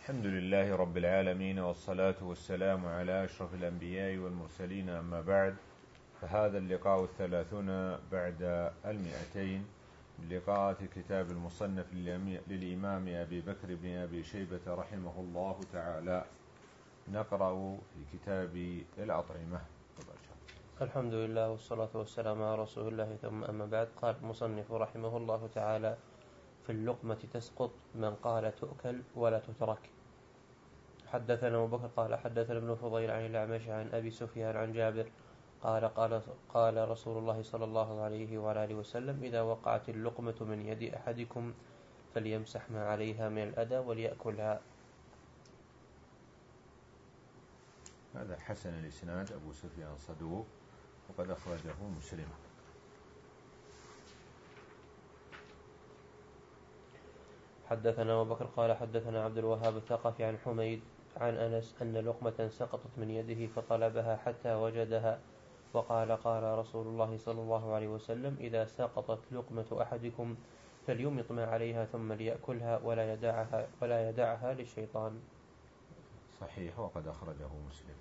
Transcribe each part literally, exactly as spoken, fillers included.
الحمد لله رب العالمين، والصلاة والسلام على أشرف الأنبياء والمرسلين، أما بعد، فهذا اللقاء الثلاثون بعد المئتين من لقاءات كتاب المصنف للإمام أبي بكر بن أبي شيبة رحمه الله تعالى. نقرأ في كتاب الأطعمة. الحمد لله والصلاة والسلام على رسول الله، ثم أما بعد. قال المصنف رحمه الله تعالى: في اللقمة تسقط من قال تؤكل ولا تترك. حدثنا أبو بكر قال حدثنا ابن فضيل عن الأعمش عن أبي سفيان عن جابر قال قال قال رسول الله صلى الله عليه وعلى آله وسلم: إذا وقعت اللقمة من يد أحدكم فليمسح ما عليها من الأذى وليأكلها. هذا حسن الإسناد، أبو سفيان صدوق، وقد أخرجه مسلم. حدثنا أبو بكر قال حدثنا عبد الوهاب الثقفي عن حميد عن أنس أن لقمة سقطت من يده فطلبها حتى وجدها، وقال قال رسول الله صلى الله عليه وسلم: إذا سقطت لقمة أحدكم فليمط ما عليها ثم ليأكلها ولا يدعها, ولا يدعها للشيطان. صحيح، وقد أخرجه مسلم.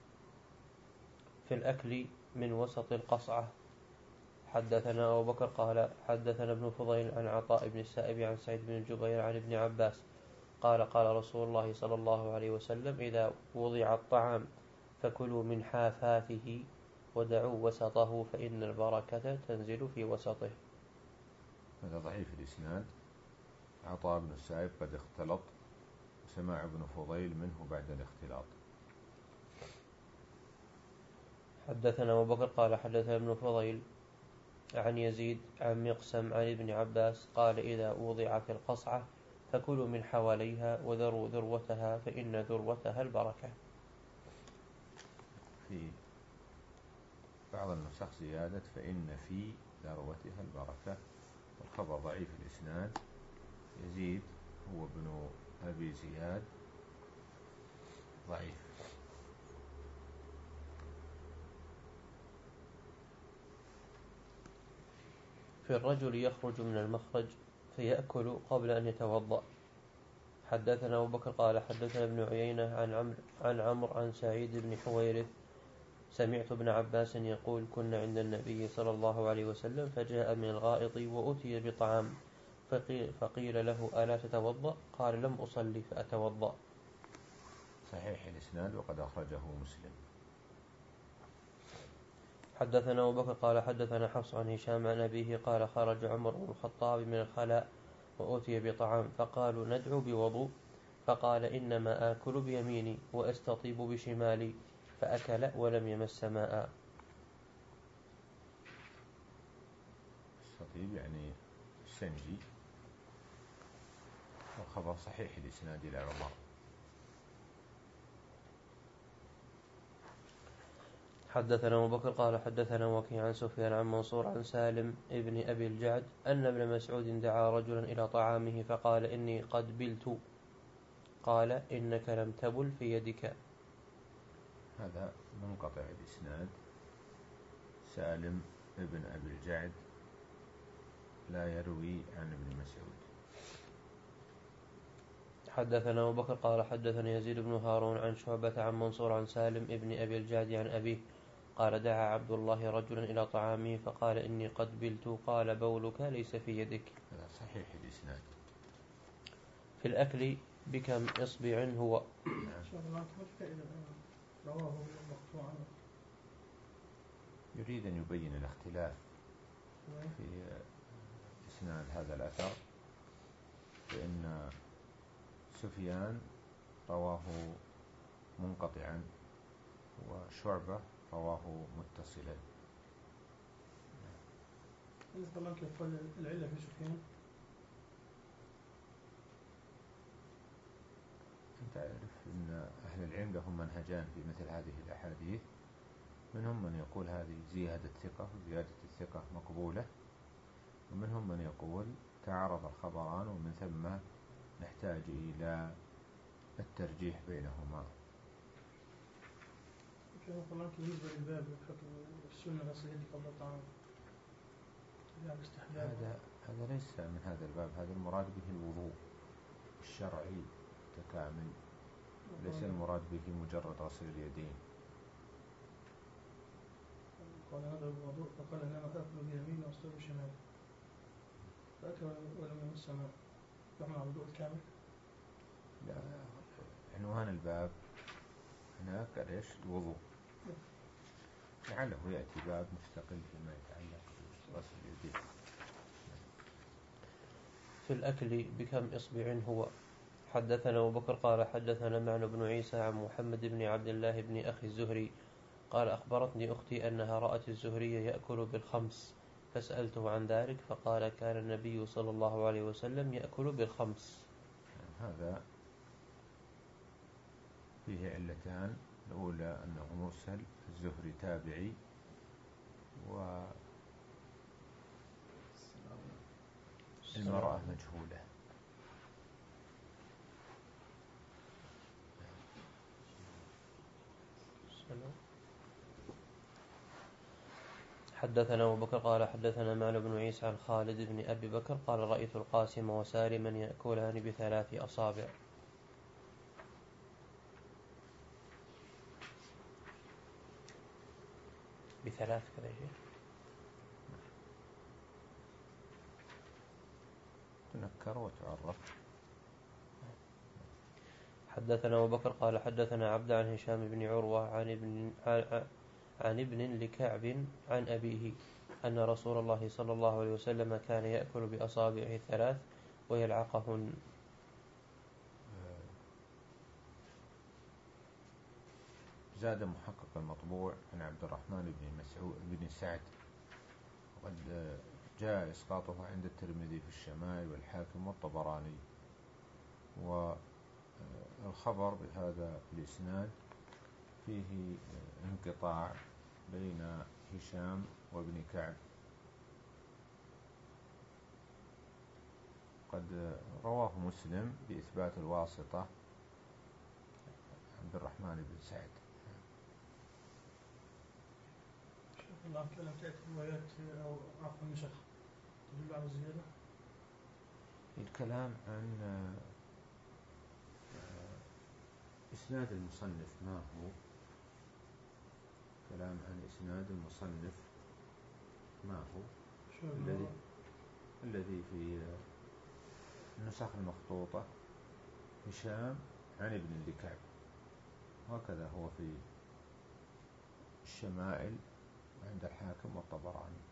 في الأكل من وسط القصعة. حدثنا أبو بكر قال حدثنا ابن فضيل عن عطاء بن السائب عن سعيد بن الجبير عن ابن عباس قال قال رسول الله صلى الله عليه وسلم: إذا وضع الطعام فكلوا من حافاته ودعوا وسطه فإن البركة تنزل في وسطه. هذا ضعيف الإسناد، عطاء بن السائب قد اختلط، وسماع ابن فضيل منه بعد الاختلاط. حدثنا أبو بكر قال حدثنا ابن فضيل عن يزيد عن مقسم عن ابن عباس قال: إذا وضع في القصعة فكلوا من حواليها وذروا ذروتها فإن ذروتها البركة. في بعض النسخ زيادة فإن في ذروتها البركة، والخبر ضعيف الإسناد. يزيد هو ابن أبي زياد، ضعيف. في الرجل يخرج من المخرج فيأكل قبل أن يتوضأ. حدثنا أبو بكر قال حدثنا ابن عيينة عن عمرو عن عمرو عن سعيد بن حويرث سمعت ابن عباس يقول: كنا عند النبي صلى الله عليه وسلم فجاء من الغائط وأتي بطعام فقيل, فقيل له: ألا تتوضأ؟ قال: لم أصلي فأتوضأ. صحيح الإسناد، وقد أخرجه مسلم. حدثنا أبو بكر قال حدثنا حفص عن هشام عن أبيه قال: خرج عمر بن الخطاب من الخلاء وأتي بطعام فقالوا: ندعو بوضوء؟ فقال: إنما آكل بيميني وأستطيب بشمالي، فأكل ولم يمس ماء. استطيب يعني السنجي، والخبر صحيح الإسناد إلى عمر. حدثنا أبو بكر قال حدثنا وكيع عن سفيان عن منصور عن سالم ابن أبي الجعد أن ابن مسعود دعا رجلا إلى طعامه فقال: إني قد بلت. قال: إنك لم تبل في يدك. هذا منقطع الإسناد. سالم ابن أبي الجعد لا يروي عن ابن مسعود. حدثنا أبو بكر قال حدثنا يزيد بن هارون عن شعبة عن منصور عن سالم ابن أبي الجعد عن أبيه قال: دعا عبد الله رجلا إلى طعامه فقال: إني قد بلت. قال: بولك ليس في يدك. هذا صحيح الإسناد. في الأكل بكم إصبع هو. يريد أن يبين الاختلاف في إسناد هذا الأثر، فإن سفيان رواه منقطعا وشعبة رواه متصلا. طبعا كيف قال العلة في سفيان؟ أنت تعرف أن أهل العلم لهم منهجان في مثل هذه الأحاديث. منهم من يقول هذه زيادة ثقة وزيادة الثقة مقبولة، ومنهم من يقول تعارض الخبران ومن ثم نحتاج إلى الترجيح بينهما. طبعا بالنسبة للباب السنة الأصلية قبل الطعام، هذا هذا ليس من هذا الباب، هذا المراد به الوضوء الشرعي متكامل، ليس المراد به مجرد غسل اليدين. قال هذا الوضوء فقال انما اكل بيمين واستر بشمال، فاكل ولم يمس ماء، يحمل على الوضوء الكامل؟ لا، عنوان الباب هناك ايش؟ الوضوء، لعله يأتي باب مستقل فيما يتعلق بغسل اليدين. في الأكل بكم إصبع هو؟ حدثنا أبو بكر قال حدثنا معن بن عيسى عن محمد بن عبد الله بن أخي الزهري قال أخبرتني أختي أنها رأت الزهري يأكل بالخمس، فسألته عن ذلك فقال كان النبي صلى الله عليه وسلم يأكل بالخمس. هذا فيه علتان، الأولى أنه مرسل، الزهري تابعي، والمرأة مجهولة. حدثنا أبو بكر قال حدثنا معن بن عيسى عن خالد بن أبي بكر قال رأيت القاسم وسالما يأكلان بثلاث أصابع. بثلاث كذا شيء تنكر وتعرف. حدثنا أبو بكر قال حدثنا عبد عن هشام بن عروة عن ابن عن ابن لكعب عن أبيه أن رسول الله صلى الله عليه وسلم كان يأكل بأصابعه الثلاث ويلعقهن. زاد محقق المطبوع عن عبد الرحمن بن مسعود بن سعد، وقد جاء إسقاطه عند الترمذي في الشمائل والحاكم والطبراني، والخبر بهذا الإسناد فيه انقطاع بين هشام وابن كعب. قد رواه مسلم بإثبات الواسطة عبد الرحمن بن سعد. الله لم تأتي روايات أو عفوا نسخ تدل على الزيادة. الكلام عن إسناد المصنف ما هو، كلام عن إسناد المصنف ما هو الذي الذي في النسخ المخطوطة هشام عن ابن لكعب، وهكذا هو في الشمائل عند الحاكم والطبراني،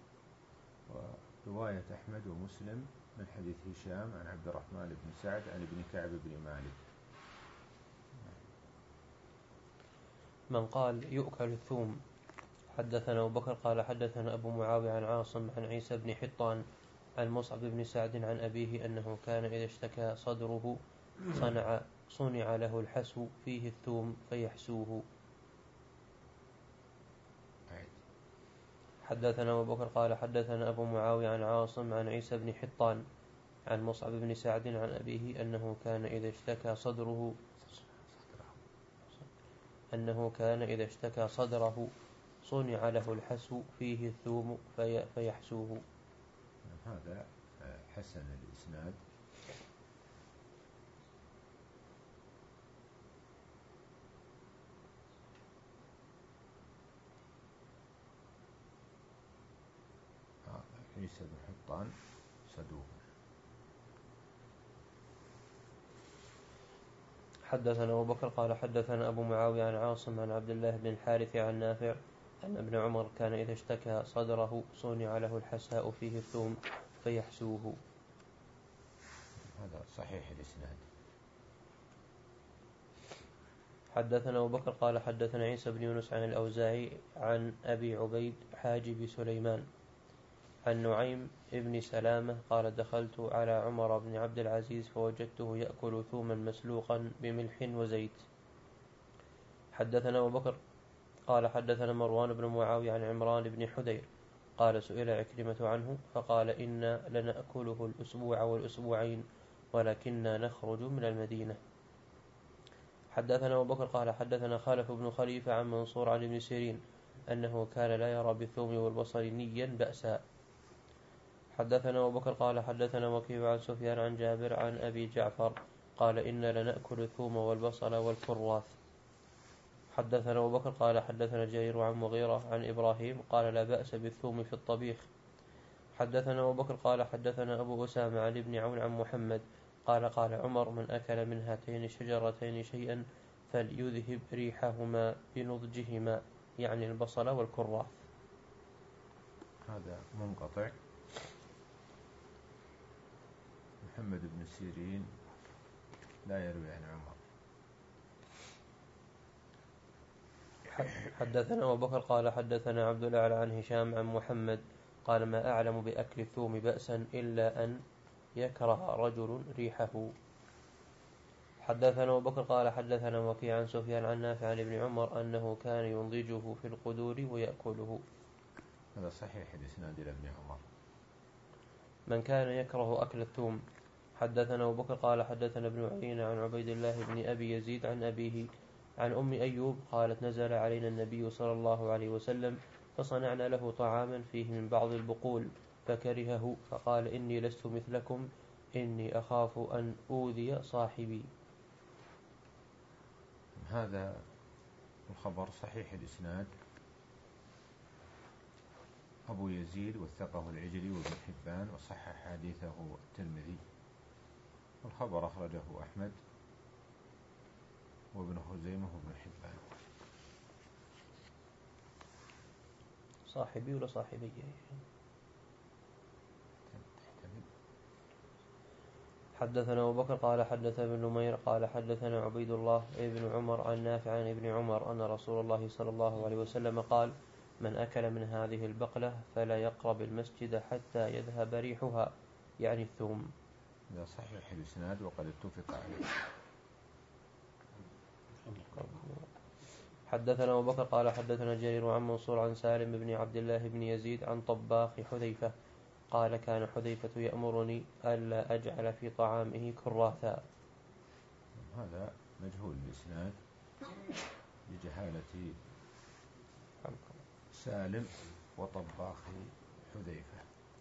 ورواية أحمد ومسلم من حديث هشام عن عبد الرحمن بن سعد عن ابن كعب بن مالك. من قال يؤكل الثوم. حدثنا أبو بكر قال حدثنا أبو معاوية عن عاصم عن عيسى بن حطان عن مصعب بن سعد عن أبيه أنه كان إذا اشتكى صدره صنع صنع له الحسو فيه الثوم فيحسوه. حدثنا أبو بكر قال حدثنا أبو معاوية عن عاصم عن عيسى بن حطان عن مصعب بن سعد عن أبيه أنه كان إذا اشتكى صدره أنه كان إذا اشتكى صدره صنع له الحسو فيه الثوم في فيحسوه. هذا حسن الإسناد. عيسى بن حطان صدوق. حدثنا أبو بكر قال حدثنا أبو معاوية عن عاصم عن عبد الله بن الحارث عن نافع أن ابن عمر كان إذا اشتكى صدره صنع له الحساء فيه الثوم فيحسوه. هذا صحيح الإسناد. حدثنا أبو بكر قال حدثنا عيسى بن يونس عن الأوزاعي عن أبي عبيد حاجب سليمان عن نعيم ابن سلامة قال دخلت على عمر بن عبد العزيز فوجدته يأكل ثوما مسلوقا بملح وزيت. حدثنا أبو بكر قال حدثنا مروان بن معاوية عن عمران بن حدير قال سئل عكرمة عنه فقال إنا لنأكله الأسبوع والأسبوعين ولكننا نخرج من المدينة. حدثنا أبو بكر قال حدثنا خالف بن خليفة عن منصور عن ابن سيرين أنه كان لا يرى بالثوم والبصل نيا بأسا. حدثنا أبو بكر قال حدثنا وكيع عن سفيان عن جابر عن أبي جعفر قال إنا لنأكل الثوم والبصل والكراث. حدثنا أبو بكر قال حدثنا جرير عن مغيرة عن إبراهيم قال لا بأس بالثوم في الطبيخ. حدثنا أبو بكر قال حدثنا أبو أسامة عن ابن عون عن محمد قال قال عمر من أكل من هاتين الشجرتين شيئا فليذهب ريحهما بنضجهما، يعني البصل والكراث. هذا منقطع. محمد بن سيرين لا يروي عن عمر. حدثنا أبو بكر قال حدثنا عبد الأعلى عن هشام عن محمد قال ما أعلم بأكل الثوم بأسا إلا أن يكره رجل ريحه. حدثنا أبو بكر قال حدثنا وكيع عن سفيان عن نافع عن ابن عمر أنه كان ينضجه في القدور ويأكله. هذا صحيح الإسناد إلى ابن عمر. من كان يكره أكل الثوم. حدثنا أبو بكر قال حدثنا ابن عيينة عن عبيد الله بن أبي يزيد عن أبيه عن أم أيوب قالت نزل علينا النبي صلى الله عليه وسلم فصنعنا له طعاما فيه من بعض البقول فكرهه فقال إني لست مثلكم إني أخاف أن أوذي صاحبي. هذا الخبر صحيح الإسناد. أبو يزيد وثقه العجلي وابن حبان وصحح حديثه الترمذي، والخبر أخرجه أحمد وابن خزيمة وابن حبان. صاحبي ولا صاحبي؟ حدثنا أبو بكر قال حدثنا ابن نمير قال حدثنا عبيد الله ابن عمر عن نافع عن ابن عمر أن رسول الله صلى الله عليه وسلم قال من أكل من هذه البقلة فلا يقرب المسجد حتى يذهب ريحها، يعني الثوم. هذا صحيح الإسناد وقد اتفق عليه. حدثنا أبو بكر قال حدثنا جرير عن منصور عن سالم بن عبد الله بن يزيد عن طباخ حذيفة قال كان حذيفة يأمرني ألا أجعل في طعامه كراثا. هذا مجهول الإسناد لجهالة سالم وطباخ حذيفة.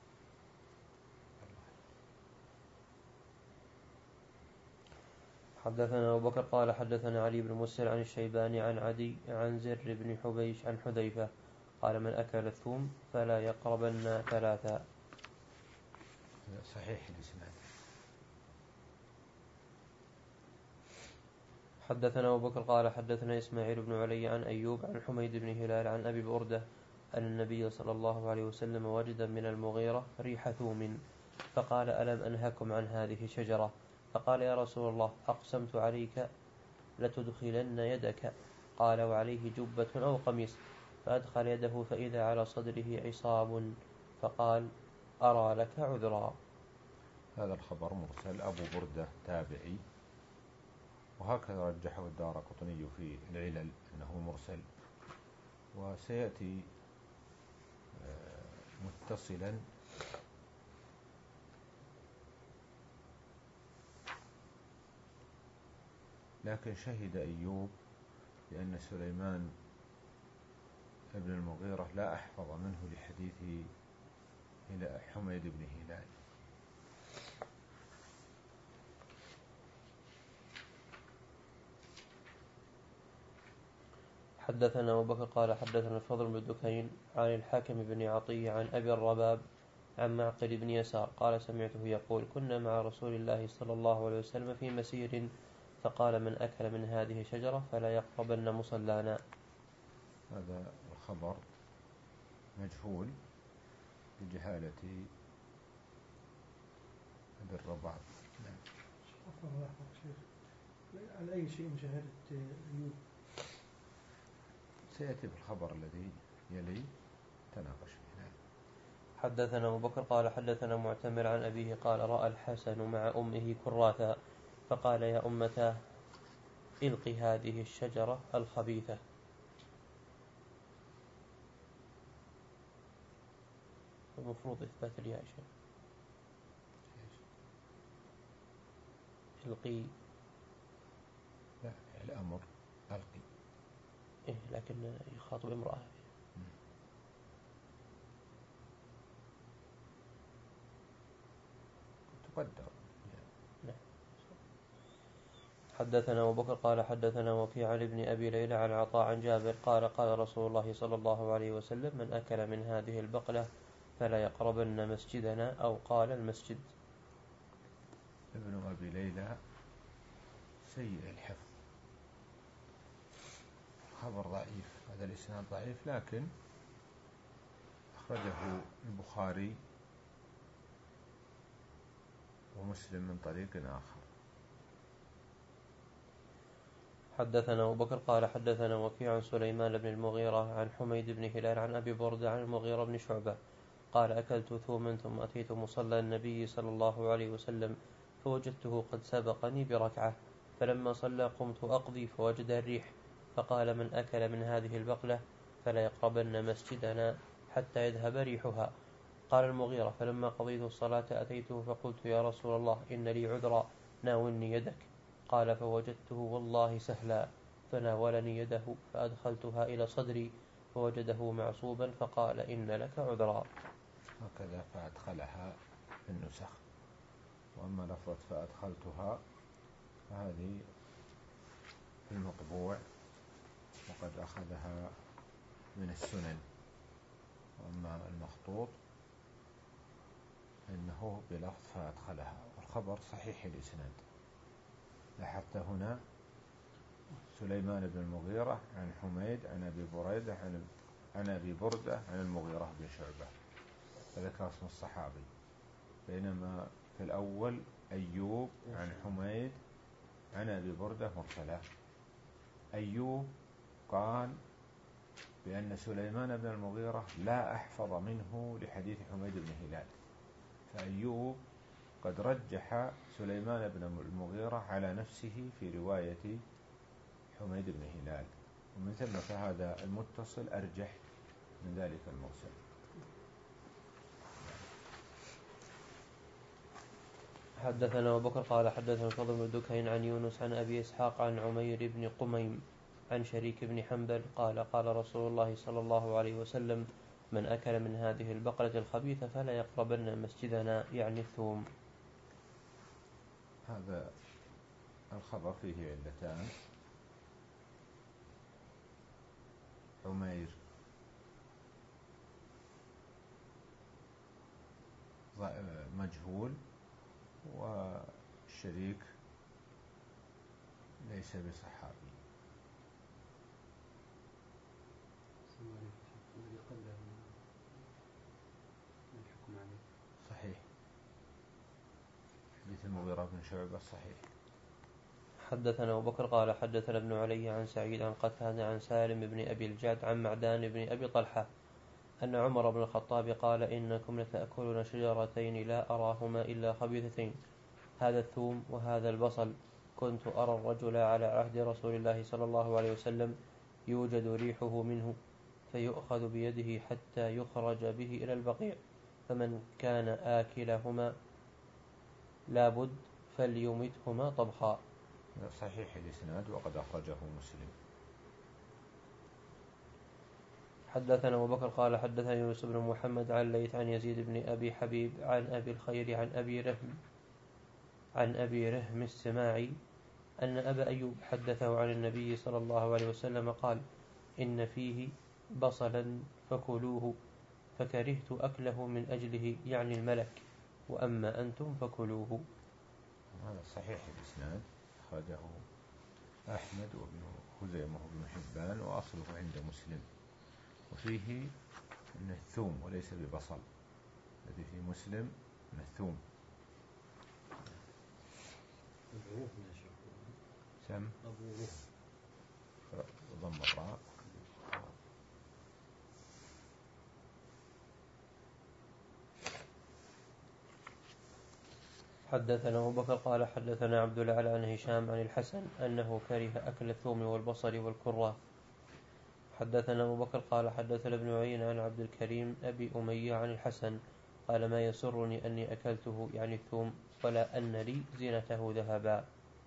حدثنا أبو بكر قال حدثنا علي بن مسر عن الشيباني عن عدي عن زر بن حبيش عن حذيفة قال من أكل الثوم فلا يقربن ثلاثا. صحيح الإسناد. حدثنا أبو بكر قال حدثنا إسماعيل بن علي عن أيوب عن حميد بن هلال عن أبي بردة أن النبي صلى الله عليه وسلم وجد من المغيرة ريح ثوم فقال ألم أنهكم عن هذه الشجرة؟ فقال يا رسول الله أقسمت عليك لتدخلن يدك. قال وعليه جبة أو قميص، فأدخل يده فإذا على صدره عصاب فقال أرى لك عذرا. هذا الخبر مرسل. أبو بردة تابعي، وهكذا رجحه الدارقطني في العلل أنه مرسل، وسيأتي متصلا لكن شهد أيوب لأن سليمان ابن المغيرة لا أحفظ منه لحديث حميد بن هلال. حدثنا أبو بكر قال حدثنا الفضل بن دكين عن الحاكم بن عطية عن أبي الرباب عن معقل بن يسار قال سمعته يقول كنا مع رسول الله صلى الله عليه وسلم في مسير فقال من أكل من هذه الشجرة فلا يقربن مصلانا. هذا الخبر مجهول بجهالة أبي الرباب. نعم. على أي شيء مشاهدة أيوب؟ سيأتي في الخبر الذي يلي تناقش فيه. حدثنا أبو بكر قال حدثنا معتمر عن أبيه قال رأى الحسن مع أمه كراثا فقال يا أمتاه إلقي هذه الشجرة الخبيثة. المفروض إثبات الياء شيء. إلقي. لا الأمر ألقي. إيه لكن يخاطب امرأة. تقدر. نعم. حدثنا أبو بكر قال حدثنا وكيع عن ابن أبي ليلى عن عطاء عن جابر قال قال رسول الله صلى الله عليه وسلم من أكل من هذه البقلة فلا يقربن مسجدنا أو قال المسجد. ابن أبي ليلى سيء الحفظ، خبر ضعيف، هذا الإسناد ضعيف، لكن أخرجه البخاري ومسلم من طريق آخر. حدثنا أبو بكر قال حدثنا وكيع عن سليمان بن المغيرة عن حميد بن هلال عن أبي بردة عن المغيرة بن شعبة قال أكلت ثوما ثم أتيت مصلى النبي صلى الله عليه وسلم فوجدته قد سبقني بركعة، فلما صلى قمت أقضي فوجد الريح، فقال من أكل من هذه البقلة فلا يقربن مسجدنا حتى يذهب ريحها. قال المغيرة فلما قضيت الصلاة أتيته فقلت يا رسول الله إن لي عذرا ناولني يدك، قال فوجدته والله سهلا، فناولني يده فأدخلتها إلى صدري فوجده معصوبا فقال إن لك عذرا. هكذا فأدخلها في النسخ، وأما لفظة فأدخلتها فهذه في المطبوع وقد أخذها من السنن، وأما المخطوط إنه بلفظ فأدخلها، والخبر صحيح الإسناد. لاحظت هنا سليمان بن المغيرة عن حميد عن أبي بريدة عن عن أبي بردة عن المغيرة بن شعبة، فذكر اسم الصحابي، بينما في الأول أيوب عن حميد عن أبي بردة مرسلة. أيوب قال بأن سليمان بن المغيرة لا أحفظ منه لحديث حميد بن هلال، فأيوب قد رجح سليمان بن المغيرة على نفسه في رواية حميد بن هلال، ومن ثم فهذا المتصل أرجح من ذلك المرسل. حدثنا أبو بكر قال حدثنا الفضل بن دكين عن يونس عن أبي إسحاق عن عمير بن قميم عن شريك بن حنبل قال قال رسول الله صلى الله عليه وسلم من أكل من هذه البقرة الخبيثة فلا يقربن مسجدنا، يعني الثوم. هذا الخبر فيه علتان: عمير مجهول، والشريك ليس بصحابي. صحيح، حديث المغيرة بن شعبة صحيح. حدثنا أبو بكر قال حدثنا ابن علي عن سعيد عن قتادة عن سالم بن أبي الجعد عن معدان بن أبي طلحة أن عمر بن الخطاب قال إنكم لتأكلون شجرتين لا أراهما إلا خبيثتين، هذا الثوم وهذا البصل، كنت أرى الرجل على عهد رسول الله صلى الله عليه وسلم يوجد ريحه منه فيؤخذ بيده حتى يخرج به إلى البقيع، فمن كان آكلهما لابد فليمتهما طبخا. صحيح الإسناد وقد أخرجه مسلم. حدثنا أبو بكر قال حدثنا يونس بن محمد عن ليث عن يزيد بن أبي حبيب عن أبي الخير عن أبي رهم عن أبي رهم السماعي أن أبا أيوب حدثه عن النبي صلى الله عليه وسلم قال إن فيه بصلا فكلوه، فكرهت أكله من أجله، يعني الملك، وأما أنتم فكلوه. هذا صحيح الإسناد، أخرجه أحمد وابن خزيمة وابن حبان، وأصله عند مسلم، وفيه أنه الثوم وليس ببصل، الذي في مسلم أنه الثوم. سم ضم الراء. حدثنا أبو بكر قال حدثنا عبد الأعلى عن هشام عن الحسن أنه كره أكل الثوم والبصل والكراث. حدثنا أبو بكر قال حدثنا ابن عيينة عن عبد الكريم أبي أمية عن الحسن قال ما يسرني أني أكلته، يعني الثوم، ولا أن لي زينته ذهبا.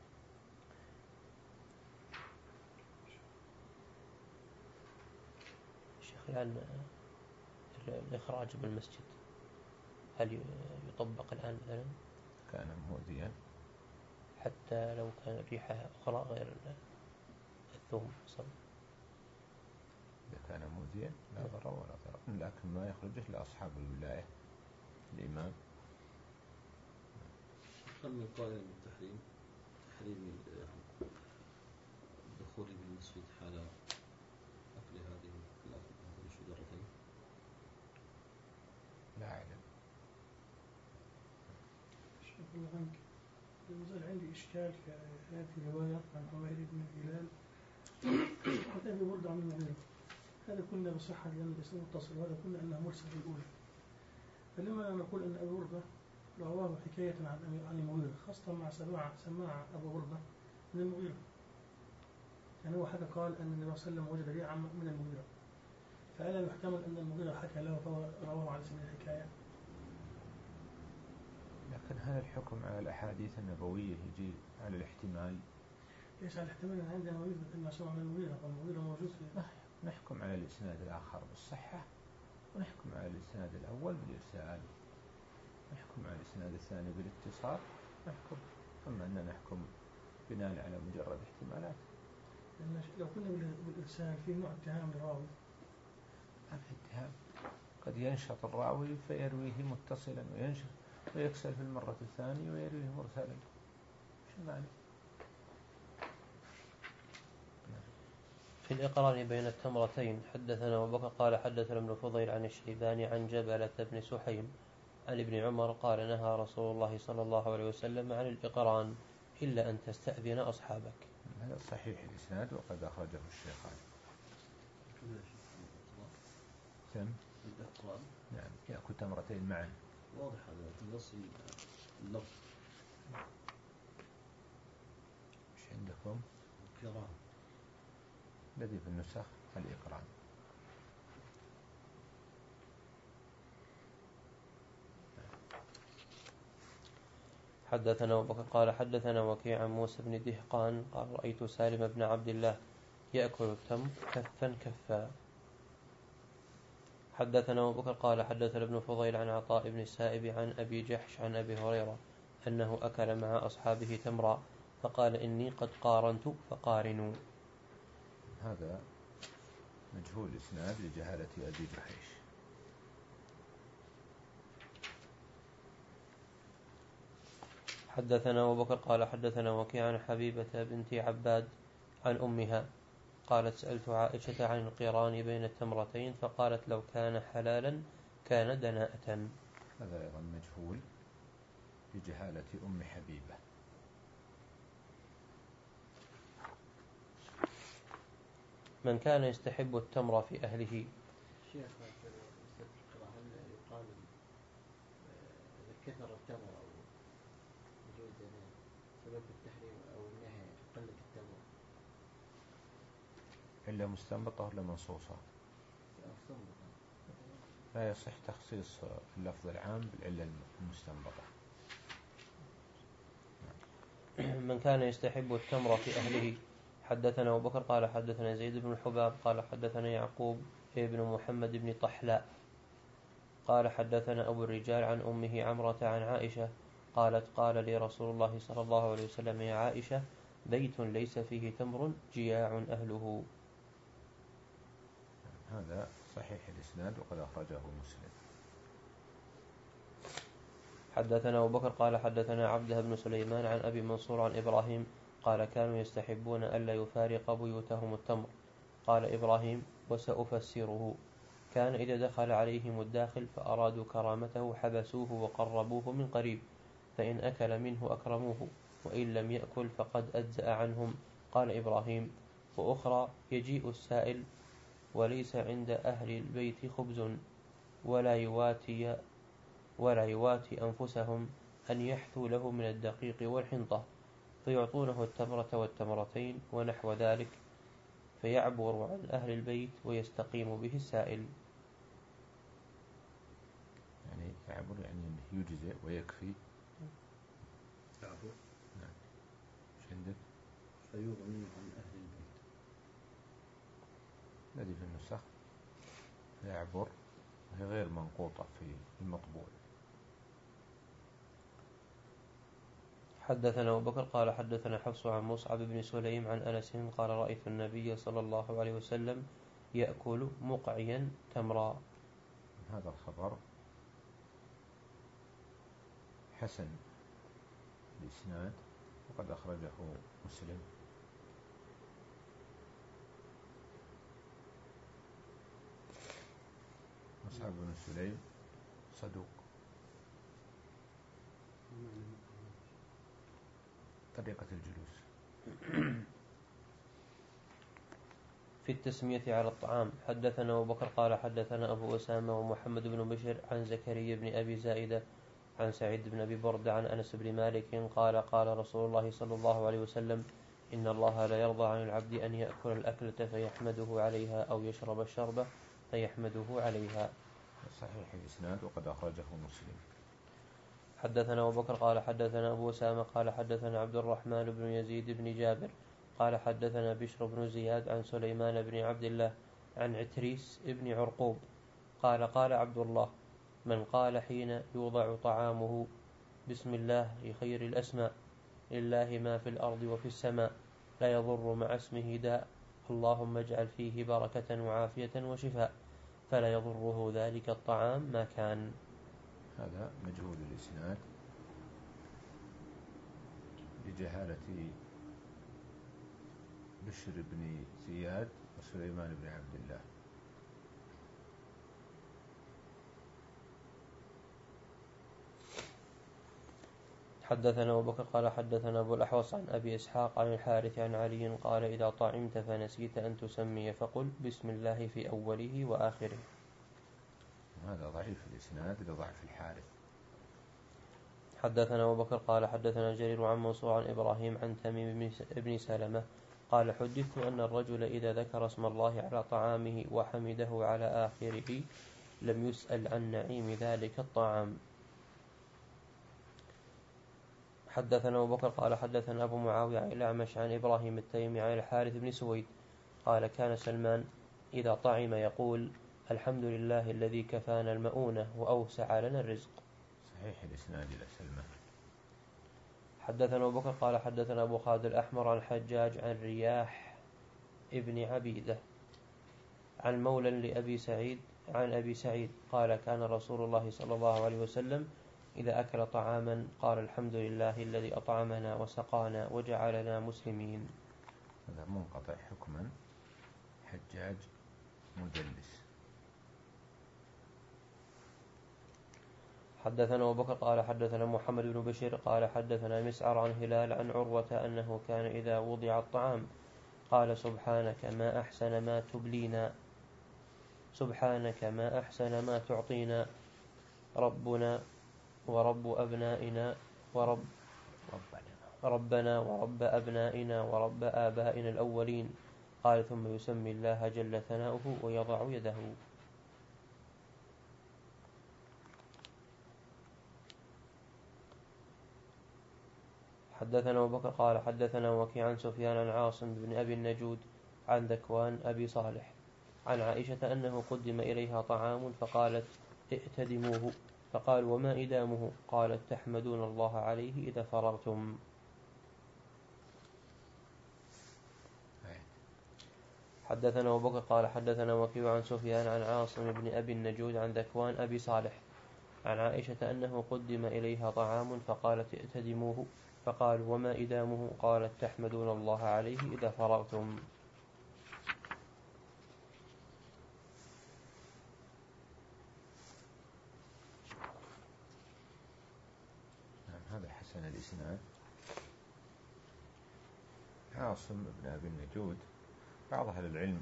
شيخ الآن الإخراج من المسجد هل يطبق الآن مثلا؟ كان مؤذيا حتى لو كان ريحة أخرى غير الثوم صلى. إذا كان مؤذيا لا ضرر ولا ضرر، لكن ما يخرجه لأصحاب الولاية الإمام. هل من قائل بالتحريم تحريم الدخول بالمسجد حال أكل هذه هذه الشجرتين؟ لا أعلم. شوف الله عنك، يزال عندي إشكال في هذه الرواية عن حميد بن هلال عن أبي برد عن المغيرة. هذا كنا بصحة لأن الإسلام متصل، وهذا كنا أنه مرسل في الأولى. فلما نقول أن أبي بردة رواه حكاية عن عن المغيرة، خاصة مع سماع سماع أبو بردة من المغيرة، يعني هو حكى قال أن النبي صلى الله عليه وسلم وجد ريعا من المغيرة، فألا يحتمل أن المغيرة حكى له فهو رواه على سبيل الحكاية؟ لكن هل الحكم على الأحاديث النبوية يجي على الاحتمال؟ ليس على الاحتمال أن عندنا ما يثبت أن سمع من المغيرة، والمغيرة موجود في. نحكم على الإسناد الآخر بالصحة، ونحكم على الإسناد الأول بالإرسال، نحكم على الإسناد الثاني بالاتصال، نحكم. أما أن نحكم بناء على مجرد احتمالات، لأن لو كنا بالإرسال فيه نوع اتهام للراوي. ما في اتهام، قد ينشط الراوي فيرويه متصلا وينشط ويكسل في المرة الثانية ويرويه مرسلا، شو المعنى؟ في الإقران بين التمرتين حدثنا أبو بكر قال حدثنا ابن فضيل عن الشيباني عن جبلة بن سحيم عن ابن عمر قال نهى رسول الله صلى الله عليه وسلم عن الإقران إلا أن تستأذن أصحابك. هذا صحيح الإسناد وقد أخرجه الشيخان. سم الإقران نعم يأكل تمرتين معا، واضح هذا في نص اللفظ. مش عندكم؟ القران الذي في النسخ الإقران. حدثنا أبو بكر قال حدثنا وكيع عن موسى بن دهقان قال رأيت سالم بن عبد الله يأكل التمر كفا كفا. حدثنا أبو بكر قال حدثنا ابن فضيل عن عطاء بن السائب عن أبي جحش عن أبي هريرة أنه أكل مع أصحابه تمرا فقال إني قد قارنت فقارنوا. هذا مجهول إسناد لجهالة أبي جحيش. حدثنا أبو بكر قال حدثنا وكيع عن حبيبة بنت عباد عن أمها قالت سألت عائشة عن القران بين التمرتين فقالت لو كان حلالا كان دناءة. هذا أيضا مجهول بجهالة أم حبيبة. من كان يستحب التمر في أهله. شيخ هل يقال إذا كثر التمر أو وجود سبب التحريم أو النهي قلة التمر إلا مستنبطة ولا منصوصة؟ مستنبطة. لا يصح تخصيص اللفظ العام بالعلة المستنبطة. من كان يستحب التمر في أهله. حدثنا أبو بكر قال حدثنا زيد بن الحباب قال حدثنا يعقوب ابن محمد بن طحلاء قال حدثنا أبو الرجال عن أمه عمرة عن عائشة قالت قال لي رسول الله صلى الله عليه وسلم يا عائشة بيت ليس فيه تمر جياع أهله. هذا صحيح الإسناد وقد أخرجه مسلم. حدثنا أبو بكر قال حدثنا عبده بن سليمان عن أبي منصور عن إبراهيم قال كانوا يستحبون ألا يفارق بيوتهم التمر. قال إبراهيم وسأفسره كان إذا دخل عليهم الداخل فأرادوا كرامته حبسوه وقربوه من قريب فإن أكل منه أكرموه وإن لم يأكل فقد أجزأ عنهم. قال إبراهيم وأخرى يجيء السائل وليس عند أهل البيت خبز ولا يواتي ولا يواتي أنفسهم أن يحثوا له من الدقيق والحنطة فيعطونه التمرة والتمرتين ونحو ذلك فيعبر عن أهل البيت ويستقيم به السائل. يعني يعبر يعني يجزئ ويكفي. يعبر نعم. مش عندك؟ فيغني عن أهل البيت الذي في النسخ يعبر وهي غير منقوطة في المطبوع. حدثنا أبو بكر قال حدثنا حفص عن مصعب بن سليم عن أنس قال رأيت النبي صلى الله عليه وسلم يأكل مقعيا تمرا. هذا الخبر حسن الإسناد وقد أخرجه مسلم. مصعب بن سليم صدوق. طريقة الجلوس في التسمية على الطعام. حدثنا أبو بكر قال حدثنا أبو أسامة ومحمد بن بشر عن زكريا بن أبي زائدة عن سعيد بن أبي برد عن أنس بن مالك قال قال رسول الله صلى الله عليه وسلم إن الله لا يرضى عن العبد أن يأكل الأكلة فيحمده عليها أو يشرب الشربة فيحمده عليها. صحيح الإسناد وقد أخرجه مسلم. حدثنا أبو بكر قال حدثنا أبو أسامة قال حدثنا عبد الرحمن بن يزيد بن جابر قال حدثنا بشر بن زياد عن سليمان بن عبد الله عن عتريس بن عرقوب قال قال عبد الله من قال حين يوضع طعامه بسم الله خير الأسماء لله ما في الأرض وفي السماء لا يضر مع اسمه داء اللهم اجعل فيه بركة وعافية وشفاء فلا يضره ذلك الطعام ما كان. هذا مجهول الإسناد لجهالة بشر بن زياد وسليمان بن عبد الله. حدثنا أبو بكر قال حدثنا أبو الأحوص عن أبي إسحاق عن الحارث عن علي قال إذا طعمت فنسيت أن تسمي فقل بسم الله في أوله وآخره. هذا ضعيف الإسناد لضعف الحارث. حدثنا أبو بكر قال حدثنا جرير عن منصور عن إبراهيم عن تميم بن سلمة قال حدثت أن الرجل إذا ذكر اسم الله على طعامه وحمده على آخره لم يسأل عن نعيم ذلك الطعام. حدثنا أبو بكر قال حدثنا أبو معاوية عن الأعمش عن إبراهيم التيمي عن الحارث بن سويد قال كان سلمان إذا طعم يقول الحمد لله الذي كفانا المؤونة وأوسع لنا الرزق. صحيح الإسناد إلى سلمان. حدثنا أبو بكر قال حدثنا أبو خالد الأحمر عن الحجاج عن رياح ابن عبيدة عن مولى لأبي سعيد عن أبي سعيد قال كان رسول الله صلى الله عليه وسلم إذا أكل طعاما قال الحمد لله الذي أطعمنا وسقانا وجعلنا مسلمين. هذا منقطع حكما حجاج مدلس. حدثنا أبو بكر قال حدثنا محمد بن بشير قال حدثنا مسعر عن هلال عن عروة أنه كان إذا وضع الطعام قال سبحانك ما أحسن ما تبلينا سبحانك ما أحسن ما تعطينا ربنا ورب أبنائنا ورب ربنا ورب أبنائنا ورب آبائنا الأولين قال ثم يسمي الله جل ثناؤه ويضع يده. حدثنا أبو بكر قال حدثنا وكيع عن سفيان عن عاصم بن أبي النجود عن ذكوان أبي صالح عن عائشة أنه قدم إليها طعام فقالت ائتدموه فقال وما إدامه قالت تحمدون الله عليه إذا فرغتم. حدثنا أبو بكر قال حدثنا وكيع عن سفيان عن عاصم بن أبي النجود عن ذكوان أبي صالح عن عائشة أنه قدم إليها طعام فقالت ائتدموه فقال وما إدامه قالت تحمدون الله عليه إذا فرغتم. نعم هذا حسن الإسناد. عاصم بن أبي النجود بعض أهل العلم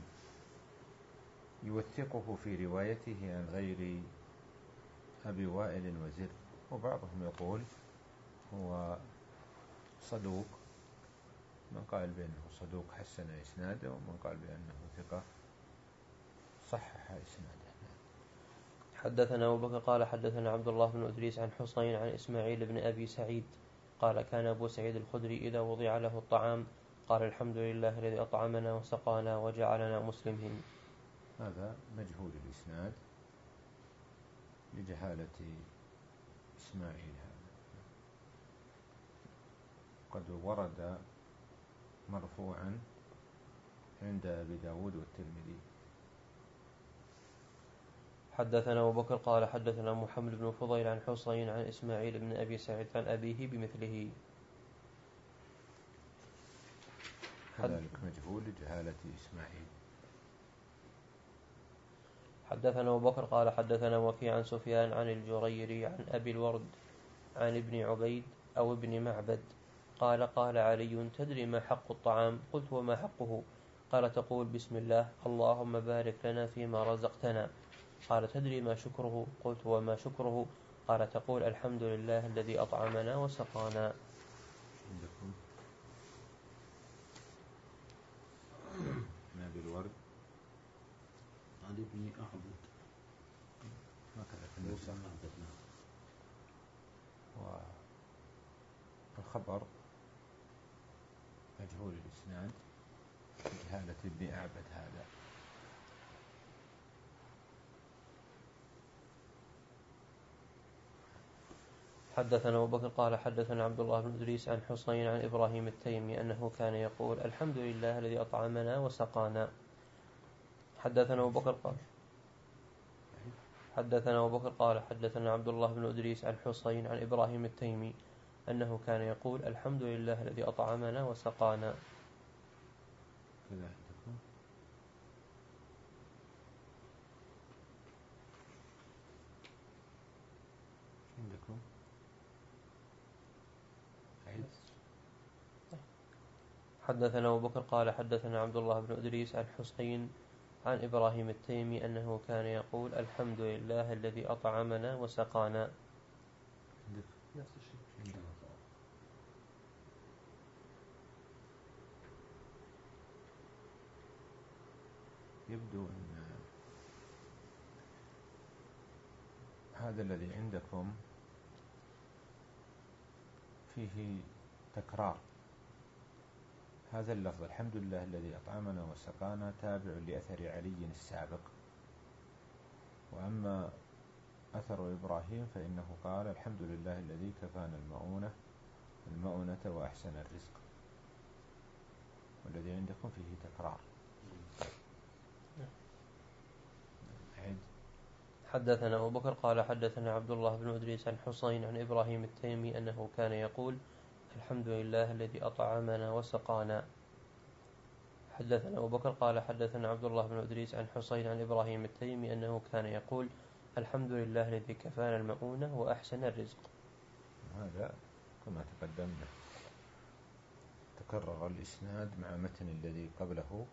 يوثقه في روايته عن غير أبي وائل وزر وبعضهم يقول هو صدوق من قال بأنه صدوق حسن إسناده ومن قال بأنه ثقة صحح إسناده. حدثنا أبو بكر قال حدثنا عبد الله بن أدريس عن حسين عن إسماعيل بن أبي سعيد قال كان أبو سعيد الخدري إذا وضع له الطعام قال الحمد لله الذي أطعمنا وسقانا وجعلنا مسلمين. هذا مجهول الإسناد لجهالة إسماعيل هذا. وقد ورد مرفوعا عند أبي داود والترمذي. حدثنا أبو بكر قال حدثنا محمد بن فضيل عن حصين عن إسماعيل بن أبي سعيد عن أبيه بمثله. كذلك مجهول لجهالة إسماعيل. حدثنا أبو بكر قال حدثنا وكيع عن سفيان عن الجريري عن أبي الورد عن ابن عبيد أو ابن معبد قال قال علي تدري ما حق الطعام؟ قلت وما حقه؟ قال تقول بسم الله اللهم بارك لنا فيما رزقتنا. قال تدري ما شكره؟ قلت وما شكره؟ قال تقول الحمد لله الذي أطعمنا وسقانا. عندكم نبي الورد عن ابن أعبد هكذا في النسخ، والخبر مجهول الإسناد جهالة ابن أعبد هذا. حدثنا أبو بكر قال حدثنا عبد الله بن إدريس عن حصين عن إبراهيم التيمي أنه كان يقول الحمد لله الذي أطعمنا وسقانا. حدثنا أبو بكر قال حدثنا أبو بكر قال حدثنا عبد الله بن إدريس عن حصين عن إبراهيم التيمي أنه كان يقول الحمد لله الذي أطعمنا وسقانا. كذا عندكم عندكم عيد. حدثنا أبو بكر قال حدثنا عبد الله بن إدريس عن حصين عن إبراهيم التيمي أنه كان يقول الحمد لله الذي أطعمنا وسقانا. نفس الشيء. يبدو أن هذا الذي عندكم فيه تكرار. هذا اللفظ الحمد لله الذي أطعمنا وسقانا تابع لأثر علي السابق، وأما أثر إبراهيم فإنه قال الحمد لله الذي كفانا المؤونة المؤونة وأحسن الرزق، والذي عندكم فيه تكرار. عيد. حدثنا أبو بكر قال حدثنا عبد الله بن إدريس عن حصين عن إبراهيم التيمي أنه كان يقول الحمد لله الذي أطعمنا وسقانا. حدثنا أبو بكر قال حدثنا عبد الله بن إدريس عن حصين عن إبراهيم التيمي أنه كان يقول الحمد لله الذي كفانا المؤونة وأحسن الرزق. هذا كما تقدمنا تكرر الإسناد مع متن الذي قبله.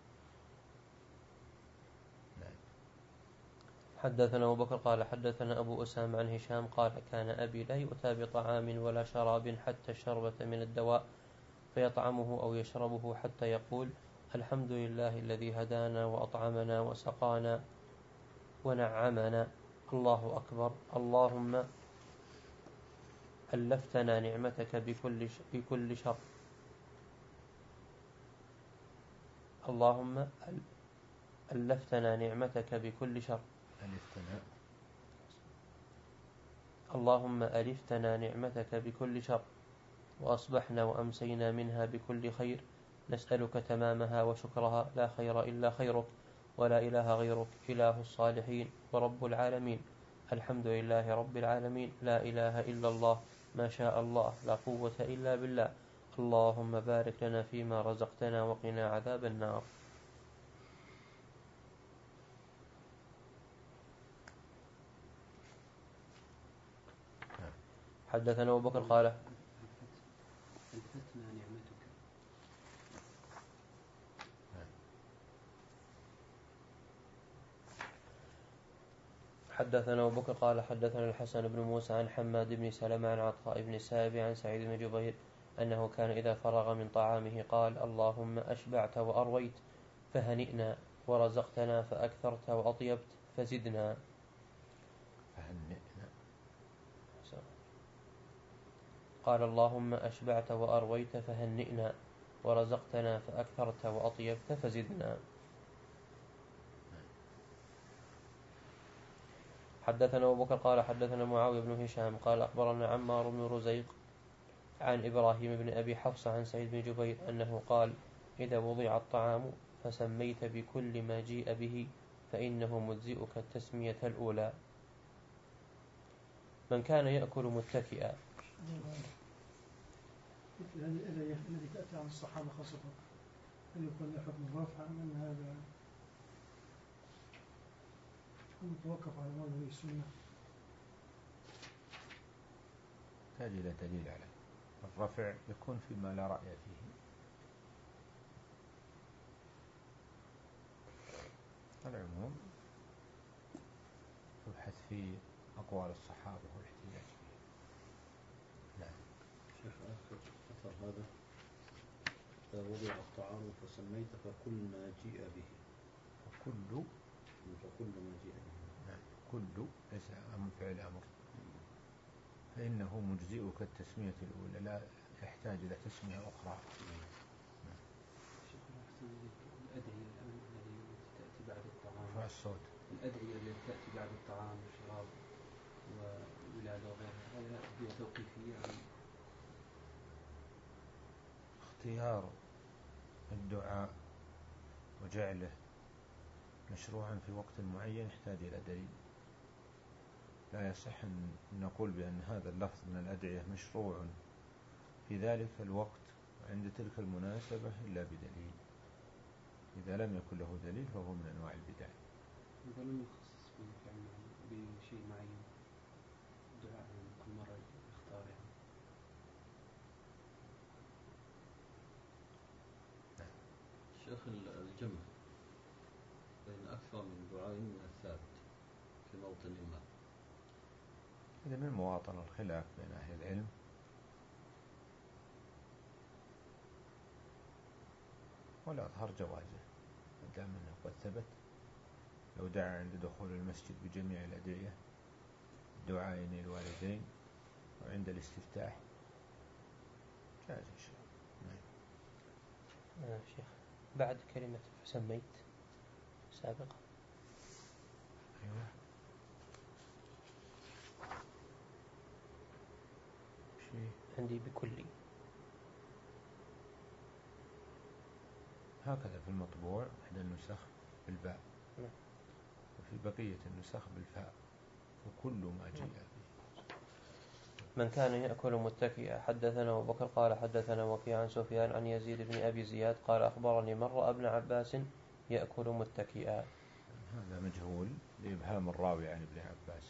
نعم. حدثنا أبو بكر قال حدثنا أبو أسامة عن هشام قال كان أبي لا يؤتى بطعام ولا شراب حتى الشربة من الدواء فيطعمه أو يشربه حتى يقول الحمد لله الذي هدانا وأطعمنا وسقانا ونعمنا الله أكبر اللهم ألفتنا نعمتك بكل بكل شر اللهم ألفتنا نعمتك بكل شر ألفتنا اللهم ألفتنا نعمتك بكل شر وأصبحنا وأمسينا منها بكل خير نسألك تمامها وشكرها لا خير إلا خيرك ولا إله غيرك إله الصالحين ورب العالمين الحمد لله رب العالمين لا إله إلا الله ما شاء الله لا قوة إلا بالله اللهم بارك لنا فيما رزقتنا وقنا عذاب النار. حدثنا أبو بكر قال ألفتنا نعمتك. حدثنا أبو بكر قال حدثنا الحسن بن موسى عن حماد بن سلمة عن عطاء بن السائب عن سعيد بن جبير أنه كان إذا فرغ من طعامه قال اللهم أشبعت وأرويت فهنئنا ورزقتنا فأكثرت وأطيبت فزدنا. فهنئنا. قال اللهم أشبعت وأرويت فهنئنا ورزقتنا فأكثرت وأطيبت فزدنا. حدثنا أبو بكر قال حدثنا معاوية بن هشام قال أخبرنا عمار بن رزيق عن إبراهيم بن أبي حفصة عن سعيد بن جبير أنه قال إذا وضع الطعام فسميت بكل ما جيء به فإنه مجزئك التسمية الأولى. من كان يأكل متكئا. الذي تأتي عن الصحابة خاصة هل يكون له حكم الرفع أم أن هذا متوقف على مذهب السنة؟ تحتاج إلى دليل عليه. الرفع يكون فيما لا رأي فيه. العموم يبحث في أقوال الصحابة والاحتجاج فيه. نعم. شيخ آخر أثر هذا إذا وضع الطعام فسميت فكل ما جيء به. فكل فكل ما جيء به. نعم. كل ليس أمر فعل أمر. فإنه مجزئك التسمية الأولى لا يحتاج إلى تسمية أخرى. شيخ أحسن إليك الأدعية التي تأتي بعد الطعام. رفع الصوت. الأدعية التي تأتي بعد الطعام والشراب والولادة وغيرها هذه هي توقيفية أم؟ اختيار الدعاء وجعله مشروعا في وقت معين يحتاج إلى دليل. لا يصح أن نقول بأن هذا اللفظ من الأدعية مشروع في ذلك الوقت وعند تلك المناسبة إلا بدليل. إذا لم يكن له دليل فهو من أنواع البدع. إذا لم يخصص بشيء معين دعاء كل مرة يختار يعني. شيخ الجمع بين أكثر من دعاء من الثابت في موطن ما. هذا من مواطن الخلاف بين أهل العلم. ولا أظهر جوازه ما دام أنه قد ثبت. لو دعا عند دخول المسجد بجميع الأدعية دعائين الوالدين وعند الاستفتاح جاز إن شاء الله. آه شيخ بعد كلمة فسميت سابقا. أيوة. شيء عندي بكلي هكذا في المطبوع إحدى النسخ بالباء وفي بقية النسخ بالفاء وكل ما جاء به. من كان يأكل متكئا. حدثنا أبو بكر قال حدثنا وكيع عن سفيان عن يزيد بن أبي زياد قال أخبرني مرة ابن عباس يأكل متكئا. هذا مجهول لإبهام الراوي عن ابن عباس.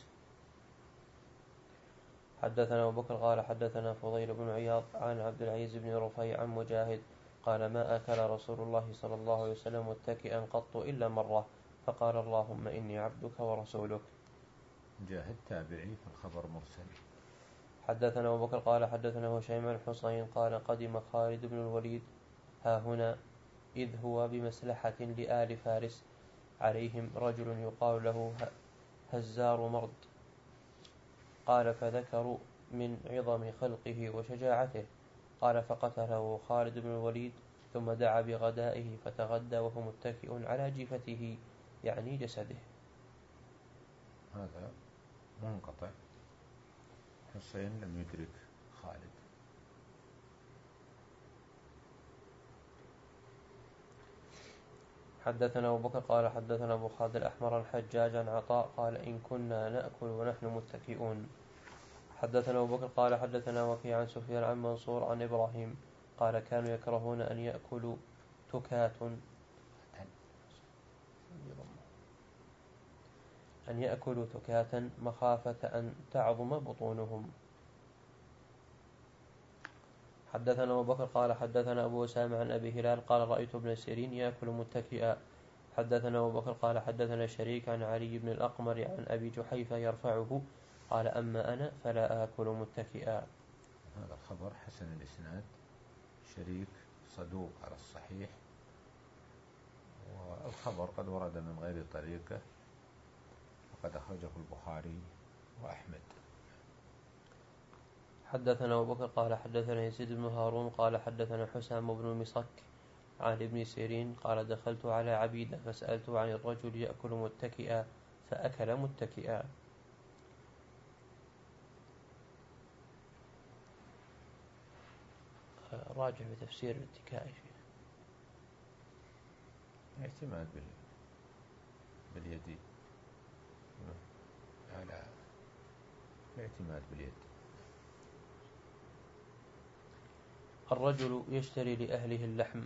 حدثنا أبو بكر قال حدثنا فضيل بن عياض عن عبد العزيز بن رفيع عن مجاهد قال ما أكل رسول الله صلى الله عليه وسلم متكئا قط إلا مرة فقال اللهم إني عبدك ورسولك. مجاهد تابعي فالخبر مرسل. حدثنا أبو بكر قال حدثنا هشيم بن حسين قال قدم خالد بن الوليد ها هنا إذ هو بمسلحة لآل فارس عليهم رجل يقال له هزار مرد. قال فذكروا من عظم خلقه وشجاعته. قال فقتله خالد بن الوليد ثم دعا بغدائه فتغدى وهو متكئ على جيفته يعني جسده. هذا منقطع. حسين لم يدرك خالد. حدثنا أبو بكر قال حدثنا أبو خالد الأحمر عن حجاج عن عطاء قال إن كنا نأكل ونحن متكئون. حدثنا أبو بكر قال حدثنا وكيع عن سفيان عن منصور عن إبراهيم قال كانوا يكرهون أن يأكلوا تكات أن يأكلوا تكاتا مخافة أن تعظم بطونهم. حدثنا أبو بكر قال حدثنا أبو أسامة عن أبي هلال قال رأيت ابن سيرين يأكل متكئا. حدثنا أبو بكر قال حدثنا شريك عن علي بن الأقمر عن أبي جحيفة يرفعه قال أما أنا فلا آكل متكئا. هذا الخبر حسن الإسناد. شريك صدوق على الصحيح والخبر قد ورد من غير طريقه وقد أخرجه البخاري وأحمد. حدثنا أبو بكر قال حدثنا يزيد بن هارون قال حدثنا حسام بن مصك عن ابن سيرين قال دخلت على عبيدة فسألته عن الرجل يأكل متكئا فأكل متكئا. راجع بتفسير الاتكائي فيه اعتماد بال... باليد على الاعتماد باليد. الرجل يشتري لأهله اللحم.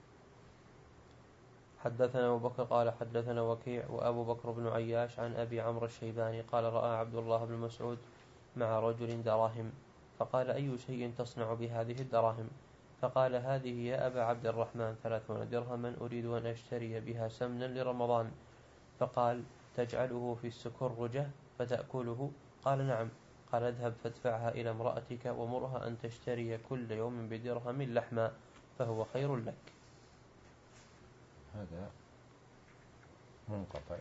حدثنا أبو بكر قال حدثنا وكيع وأبو بكر بن عياش عن أبي عمرو الشيباني قال رأى عبد الله بن مسعود مع رجل دراهم فقال أي شيء تصنع بهذه الدراهم؟ فقال هذه يا أبا عبد الرحمن ثلاثون درهما أريد أن أشتري بها سمنا لرمضان. فقال تجعله في السكرجة فتأكله؟ قال نعم. قال اذهب فادفعها إلى امرأتك ومرها أن تشتري كل يوم بدرهم لحما فهو خير لك. هذا منقطع.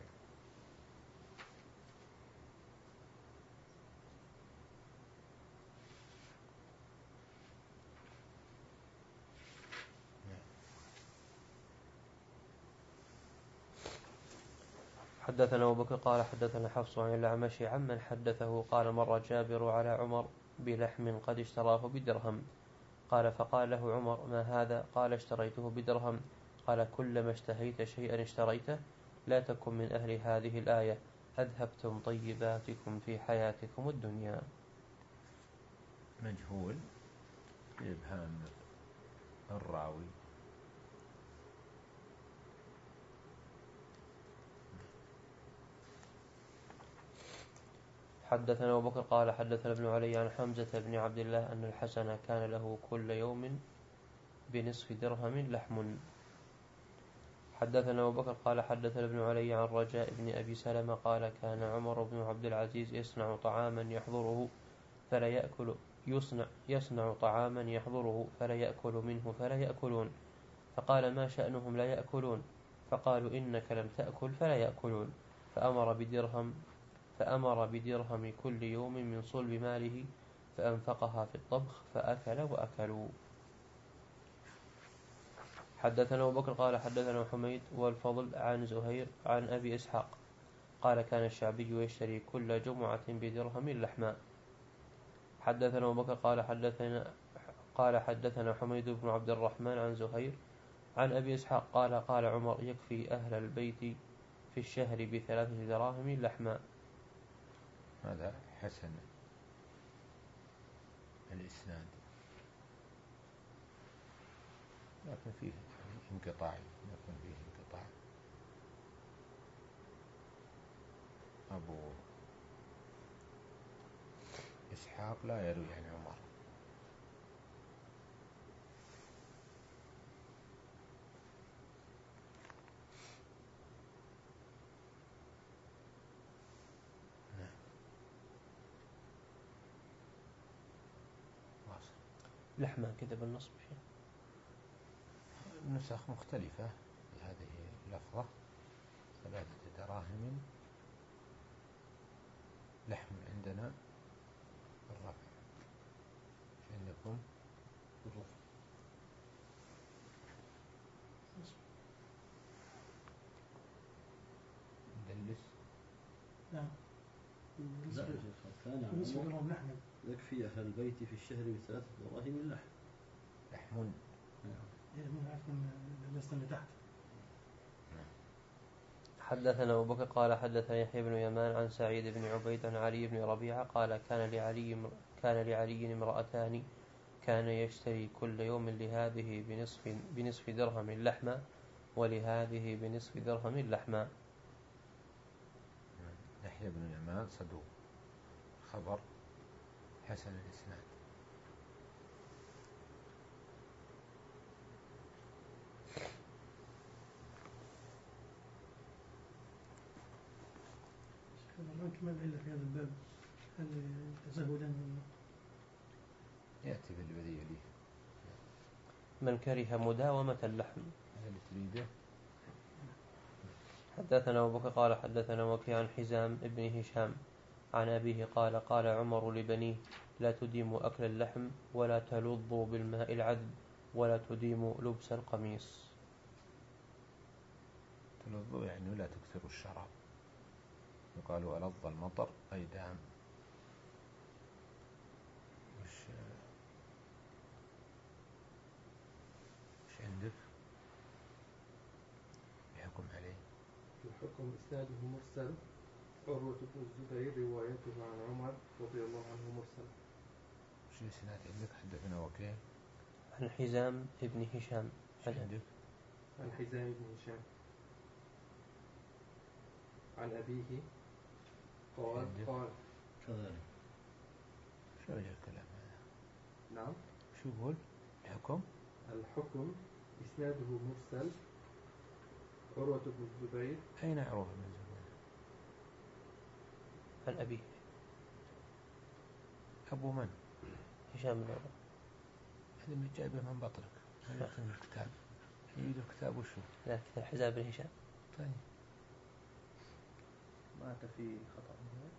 حدثنا أبو بكر قال حدثنا حفص عن الأعمش عمن حدثه قال مر جابر على عمر بلحم قد اشتراه بدرهم قال فقال له عمر ما هذا؟ قال اشتريته بدرهم. قال كلما اشتهيت شيئا اشتريته لا تكن من أهل هذه الآية أذهبتم طيباتكم في حياتكم الدنيا. مجهول بإبهام الراوي. حدثنا أبو بكر قال حدثنا ابن علي عن حمزة بن عبد الله أن الحسن كان له كل يوم بنصف درهم لحم. حدثنا أبو بكر قال حدثنا ابن علي عن رجاء بن أبي سلمة قال كان عمر بن عبد العزيز يصنع طعاما يحضره فلا يأكل يصنع, يصنع طعاما يحضره فلا يأكل منه فلا يأكلون. فقال ما شأنهم لا يأكلون؟ فقالوا إنك لم تأكل فلا يأكلون. فأمر بدرهم فأمر بدرهم كل يوم من صلب ماله فأنفقها في الطبخ فأكل وأكلوا. حدثنا أبو بكر قال حدثنا حميد والفضل عن زهير عن أبي إسحاق قال كان الشعبي يشتري كل جمعة بدرهم لحما. حدثنا أبو بكر قال حدثنا قال حدثنا حميد بن عبد الرحمن عن زهير عن أبي إسحاق قال قال عمر يكفي أهل البيت في الشهر بثلاثة دراهم لحما. هذا حسن الإسناد لكن فيه انقطاع لكن فيه انقطاع. أبو إسحاق لا يروي عن عمر. لحما كذا بالنصب فيه النسخ مختلفة في هذه اللفظة ثلاثة دراهم لحم عندنا بالرفع عندكم بالرفع. ندلس نعم لا يا شيخ كان بالنسبة عمر لهم لحم يكفي أهل البيت في الشهر بثلاثة دراهم لحم. لحم يعني من عارف من اللسنة اللي تحت. حدثنا أبو بكر قال حدثنا يحيى بن يمان عن سعيد بن عبيد عن علي بن ربيعة قال كان لعلي كان لعلي امرأتان كان يشتري كل يوم لهذه بنصف بنصف درهم اللحمة ولهذه بنصف درهم اللحمة. يحيى بن يمان صدوق خبر حسن الإسناد. الآن كما العلة في هذا الباب هل تزهدا منه يأتي في الذي يليه من كره مداومة اللحم. هل تريده؟ حدثنا أبو بكر قال حدثنا وكيع عن حزام ابن هشام عن أبيه قال قال عمر لبنيه لا تديموا أكل اللحم ولا تلظوا بالماء العذب ولا تديموا لبس القميص. تلظوا يعني لا تكثروا الشراب. يقال ألظ المطر أي دام. وش الحكم إسناده مرسل. عروة بن الزبير روايته عن عمر رضي الله عنه مرسل. شو الإسناد عندك؟ حدثنا وكيع عن حزام بن هشام عندك عن حزام بن هشام عن أبيه قال قال كذلك. شو وجه الكلام هذا؟ نعم. شو يقول الحكم؟ الحكم إسناده مرسل. عروة بن الزبير. أين عروة بن الزبير؟ عن أبيه أبو من؟ هشام بن عروة. هذا من جايبه من بطنك. هذا من الكتاب. يريد الكتاب وشو؟ لا كتاب حزام بن هشام. طيب مات في خطأ.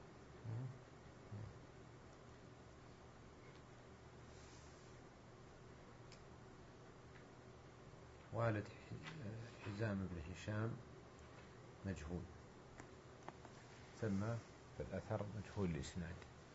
والد حزام بن هشام مجهول، ثم في الأثر مجهول الإسناد.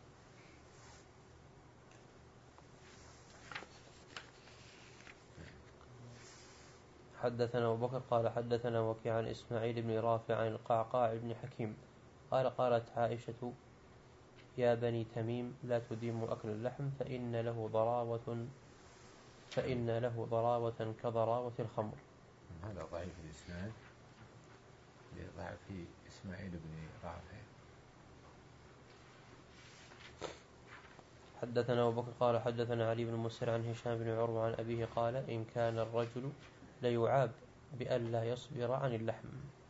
حدثنا أبو بكر قال حدثنا وكيع عن إسماعيل بن رافع عن القعقاع بن حكيم قال قالت عائشة يا بني تميم لا تديموا أكل اللحم فإن له ضراوة فإن له ضراوة كضراوة الخمر. هذا ضعيف الإسناد لضعف في إسماعيل بن رافع. حدثنا أبو بكر قال حدثنا علي بن مسر عن هشام بن عروة عن أبيه قال إن كان الرجل ليعاب بأن لا يصبر عن اللحم.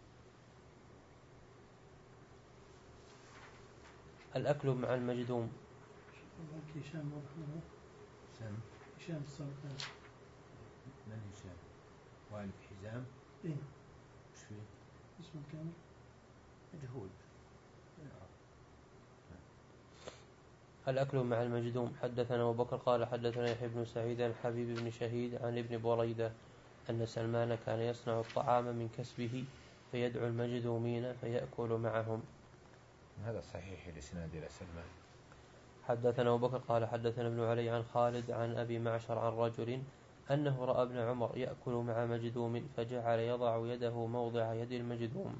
الأكل مع المجذوم. هشام واضح منه. سم هشام السلطان. من هشام؟ والد حزام. إيه. وش فيه؟ اسمه كامل مجهول. الأكل مع المجذوم. حدثنا أبو بكر قال حدثنا يحيى بن سعيد عن حبيب بن شهيد عن ابن بريدة أن سلمان كان يصنع الطعام من كسبه فيدعو المجذومين فيأكل معهم. هذا صحيح الإسناد إلى سلمان. حدثنا أبو بكر قال حدثنا ابن علي عن خالد عن أبي معشر عن رجل أنه رأى ابن عمر يأكل مع مجذوم فجعل يضع يده موضع يد المجذوم.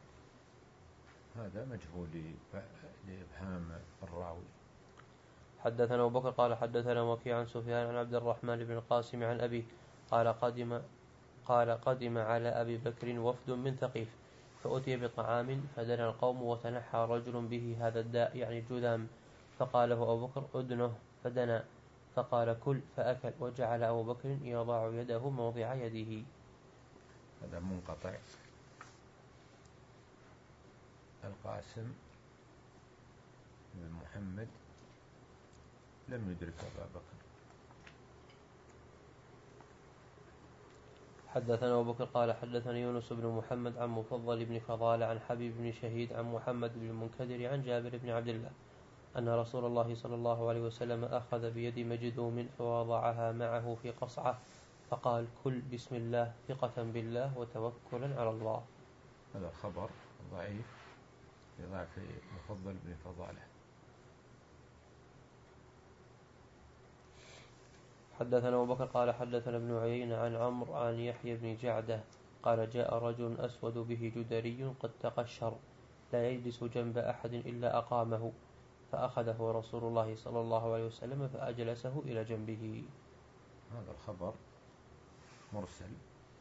هذا مجهول لإبهام الراوي. حدثنا أبو بكر قال حدثنا وكيع عن سفيان عن عبد الرحمن بن القاسم عن أبيه قال قدم قال قدم على أبي بكر وفد من ثقيف فأتي بطعام فدنا القوم وتنحى رجل به هذا الداء يعني الجذام فقال له أبو بكر أدنه فدنا فقال كل فأكل وجعل أبو بكر يضع يده موضع يده. هذا منقطع. القاسم بن محمد لم يدرك أبا بكر. حدثنا أبو بكر قال حدثنا يونس بن محمد عن مفضل بن فضالة عن حبيب بن شهيد عن محمد بن المنكدر عن جابر بن عبد الله أن رسول الله صلى الله عليه وسلم أخذ بيد مجذوم فوضعها معه في قصعة فقال كل بسم الله ثقة بالله وتوكلا على الله. هذا خبر ضعيف لضعف مفضل بن فضالة. حدثنا أبو بكر قال حدثنا ابن عيينة عن عمرو عن يحيى بن جعدة قال جاء رجل أسود به جدري قد تقشر لا يجلس جنب أحد إلا أقامه فأخذه رسول الله صلى الله عليه وسلم فأجلسه إلى جنبه. هذا الخبر مرسل.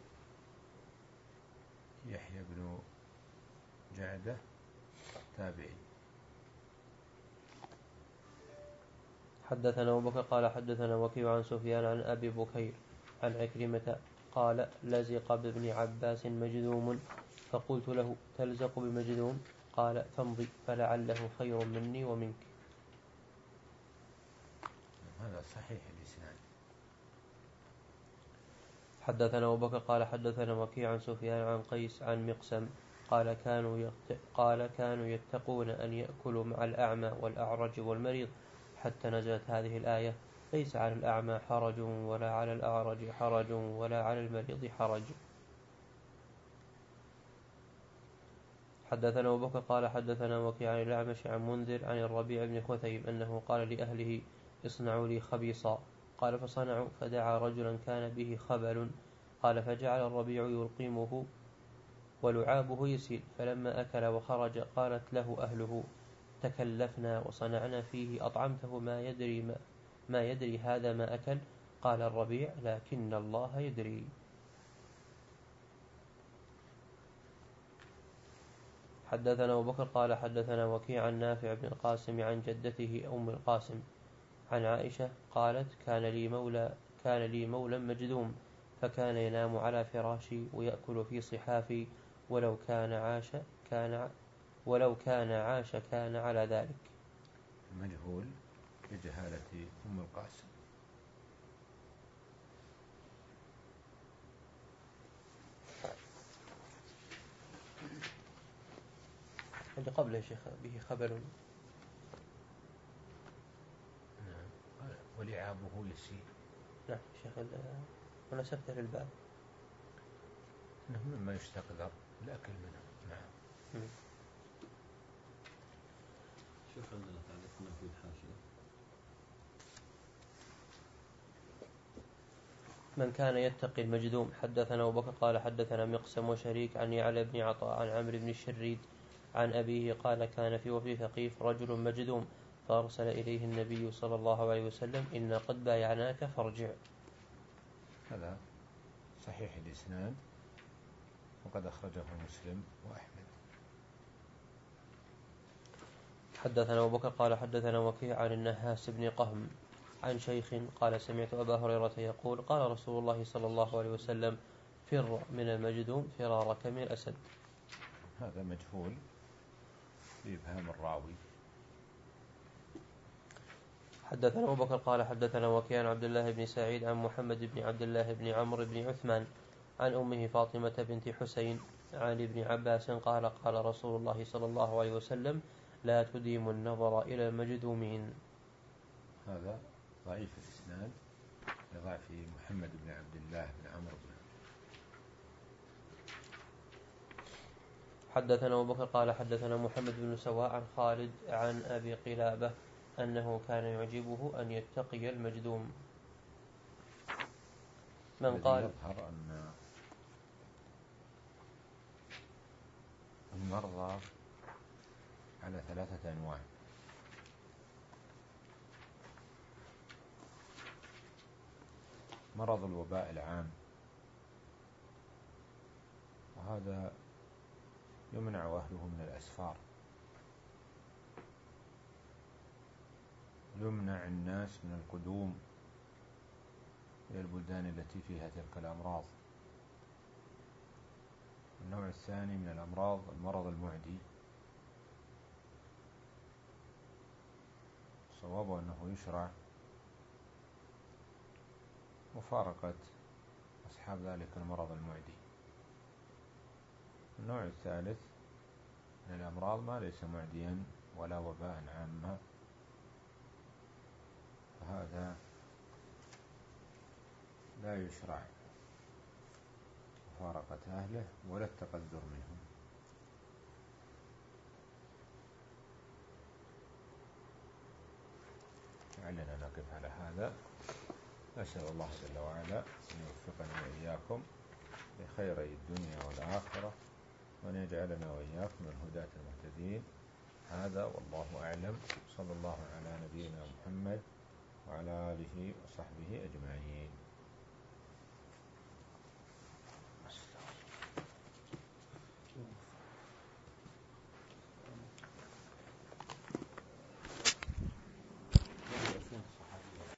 يحيى بن جعدة تابعي. حدثنا أبو بكر قال حدثنا وكيع عن سفيان عن أبي بكير عن عكرمة قال لزق بابن عباس مجذوم فقلت له تلزق بمجذوم قال فامضي فلعله خير مني ومنك. هذا صحيح الإسناد. حدثنا أبو بكر قال حدثنا وكيع عن سفيان عن قيس عن مقسم قال كانوا يت... قال كانوا يتقون أن يأكلوا مع الأعمى والأعرج والمريض حتى نزلت هذه الآية ليس على الأعمى حرج ولا على الأعرج حرج ولا على المريض حرج. حدثنا أبو بكر قال حدثنا وكيع عن الأعمش عن منذر عن الربيع بن خثيم أنه قال لأهله اصنعوا لي خبيصا قال فصنعوا فدعا رجلا كان به خبل قال فجعل الربيع يلقمه ولعابه يسيل. فلما أكل وخرج قالت له أهله: تكلفنا وصنعنا فيه، أطعمته ما يدري, ما, ما يدري هذا ما أكل؟ قال الربيع: لكن الله يدري. حدثنا أبو بكر قال حدثنا وكيع عن نافع بن القاسم عن جدته أم القاسم عن عائشة قالت: كان لي مولى كان لي مولى مجذوم، فكان ينام على فراشي ويأكل في صحافي، ولو كان عاش كان ولو كان عاش كان على ذلك. مجهول بجهالة أم القاسم. اللي قبله شيخ به خبر. نعم. ولعابه يسير. نعم شيخ ونسبته للباب إنه مما يستقذر الأكل منه. نعم. م. شوف عندنا تعليقنا في الحاشية: من كان يتقي المجذوم. حدثنا أبو بكر قال حدثنا مقسم وشريك عن يعلى بن عطاء عن عمرو بن الشريد عن أبيه قال: كان في وفي ثقيف رجل مجذوم، فأرسل إليه النبي صلى الله عليه وسلم: إنا قد بايعناك فارجع. هذا صحيح الإسناد، وقد أخرجه مسلم وأحمد. حدثنا أبو بكر قال حدثنا وكيع عن النهاس بن قهم عن شيخ قال: سمعت أبا هريرة يقول: قال رسول الله صلى الله عليه وسلم: فر من المجذوم فرارك من الأسد. هذا مجهول بإبهام الراوي. حدثنا أبو بكر قال حدثنا وكيع عن عبد الله بن سعيد عن محمد بن عبد الله بن عمرو بن عثمان عن أمه فاطمة بنت حسين عن ابن عباس قال: قال رسول الله صلى الله عليه وسلم: لا تديم النظر إلى المجذومين. هذا ضعيف الإسناد لضعف محمد بن عبد الله بن عمرو بن. حدثنا أبو بكر قال حدثنا محمد بن سواء عن خالد عن أبي قلابة أنه كان يعجبه أن يتقي المجذوم. من قال يظهر أن المرضى على ثلاثة أنواع: مرض الوباء العام، وهذا يمنع أهله من الأسفار، يمنع الناس من القدوم إلى البلدان التي فيها تلك الأمراض. النوع الثاني من الأمراض المرض المعدي، صوابه أنه يشرع مفارقة أصحاب ذلك المرض المعدي. النوع الثالث من الأمراض ما ليس معديا ولا وباء عاما، فهذا لا يشرع مفارقة أهله ولا التقدر منهم. لعلنا نقف على هذا. أسأل الله جل وعلا أن يوفقنا وإياكم لخيري الدنيا والآخرة، وأن يجعلنا وإياكم من الهداة المهتدين. هذا والله أعلم. صلى الله على نبينا محمد وعلى آله وصحبه أجمعين.